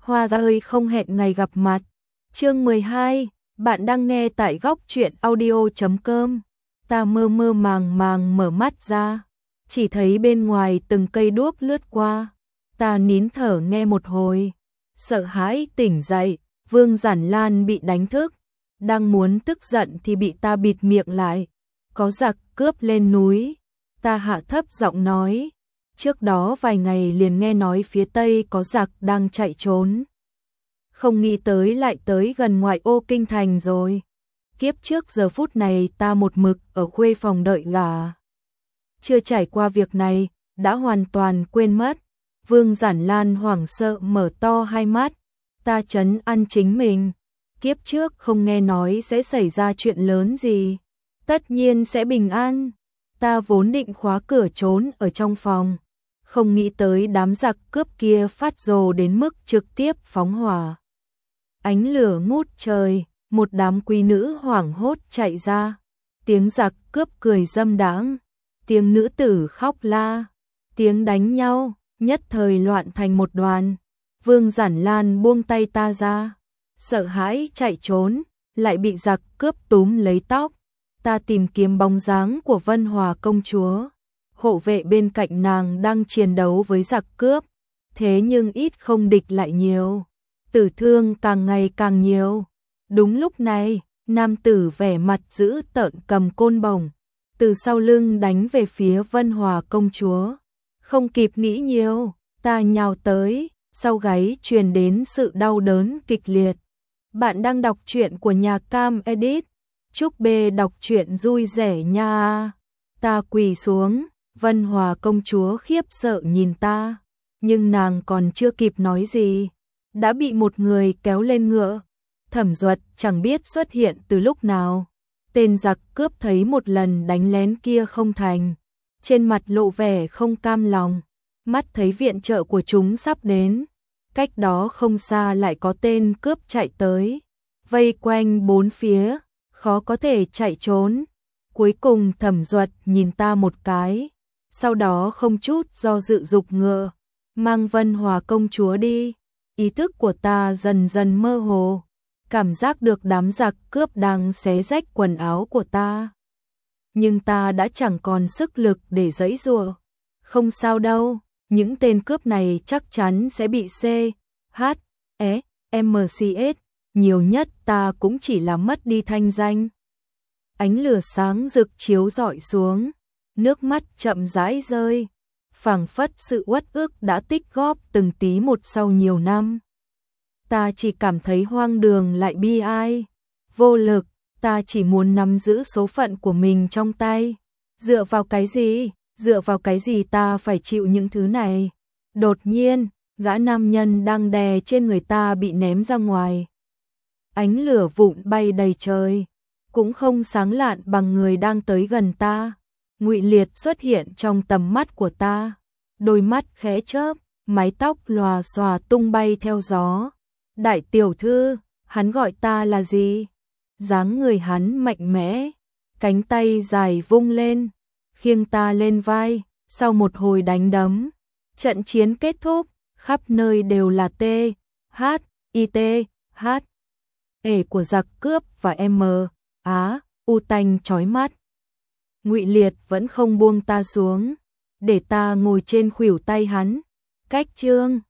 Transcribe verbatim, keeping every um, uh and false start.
hoa rơi không hẹn ngày gặp mặt. Chương mười hai, bạn đang nghe tại góc truyện audio chấm com. Ta mơ mơ màng màng mở mắt ra, chỉ thấy bên ngoài từng cây đuốc lướt qua. Ta nín thở nghe một hồi, sợ hãi tỉnh dậy. Vương Giản Lan bị đánh thức, đang muốn tức giận thì bị ta bịt miệng lại. Có giặc cướp lên núi. Ta hạ thấp giọng nói, trước đó vài ngày liền nghe nói phía tây có giặc đang chạy trốn. Không nghĩ tới lại tới gần ngoại ô kinh thành rồi. Kiếp trước giờ phút này ta một mực ở khuê phòng đợi gà. Chưa trải qua việc này, đã hoàn toàn quên mất. Vương Giản Lan hoảng sợ mở to hai mắt. Ta trấn an chính mình. Kiếp trước không nghe nói sẽ xảy ra chuyện lớn gì. Tất nhiên sẽ bình an. Ta vốn định khóa cửa trốn ở trong phòng. Không nghĩ tới đám giặc cướp kia phát rồ đến mức trực tiếp phóng hỏa. Ánh lửa ngút trời, một đám quý nữ hoảng hốt chạy ra. Tiếng giặc cướp cười dâm đãng, tiếng nữ tử khóc la, tiếng đánh nhau, nhất thời loạn thành một đoàn. Vương Giản Lan buông tay ta ra, sợ hãi chạy trốn, lại bị giặc cướp túm lấy tóc. Ta tìm kiếm bóng dáng của Vân Hòa công chúa. Hộ vệ bên cạnh nàng đang chiến đấu với giặc cướp, thế nhưng ít không địch lại nhiều. Tử thương càng ngày càng nhiều. Đúng lúc này, nam tử vẻ mặt dữ tợn cầm côn bổng, từ sau lưng đánh về phía Vân Hòa công chúa. Không kịp nghĩ nhiều, ta nhào tới, sau gáy truyền đến sự đau đớn kịch liệt. Bạn đang đọc truyện của nhà Cam Edit. Chúc bê đọc truyện vui vẻ nha. Ta quỳ xuống, Vân Hòa công chúa khiếp sợ nhìn ta, nhưng nàng còn chưa kịp nói gì, đã bị một người kéo lên ngựa. Thẩm Duật chẳng biết xuất hiện từ lúc nào. Tên giặc cướp thấy một lần đánh lén kia không thành, trên mặt lộ vẻ không cam lòng, mắt thấy viện trợ của chúng sắp đến. Cách đó không xa lại có tên cướp chạy tới, vây quanh bốn phía, khó có thể chạy trốn. Cuối cùng Thẩm Duật nhìn ta một cái, sau đó không chút do dự dục ngựa, mang Vân Hòa công chúa đi. Ý thức của ta dần dần mơ hồ, cảm giác được đám giặc cướp đang xé rách quần áo của ta. Nhưng ta đã chẳng còn sức lực để giãy giụa. Không sao đâu, những tên cướp này chắc chắn sẽ bị C, H, E, M C S, nhiều nhất ta cũng chỉ là mất đi thanh danh. Ánh lửa sáng rực chiếu rọi xuống, nước mắt chậm rãi rơi, phảng phất sự uất ức đã tích góp từng tí một sau nhiều năm. Ta chỉ cảm thấy hoang đường lại bi ai, vô lực. Ta chỉ muốn nắm giữ số phận của mình trong tay. Dựa vào cái gì, dựa vào cái gì ta phải chịu những thứ này. Đột nhiên, gã nam nhân đang đè trên người ta bị ném ra ngoài. Ánh lửa vụn bay đầy trời, cũng không sáng lạn bằng người đang tới gần ta. Ngụy Liệt xuất hiện trong tầm mắt của ta, đôi mắt khẽ chớp, mái tóc lòa xòa tung bay theo gió. Đại tiểu thư, hắn gọi ta là gì? Dáng người hắn mạnh mẽ, cánh tay dài vung lên, khiêng ta lên vai. Sau một hồi đánh đấm, trận chiến kết thúc, khắp nơi đều là T, H, I T, H, E của giặc cướp và M, Á, U tanh chói mắt. Ngụy Liệt vẫn không buông ta xuống, để ta ngồi trên khuỷu tay hắn. Cách chương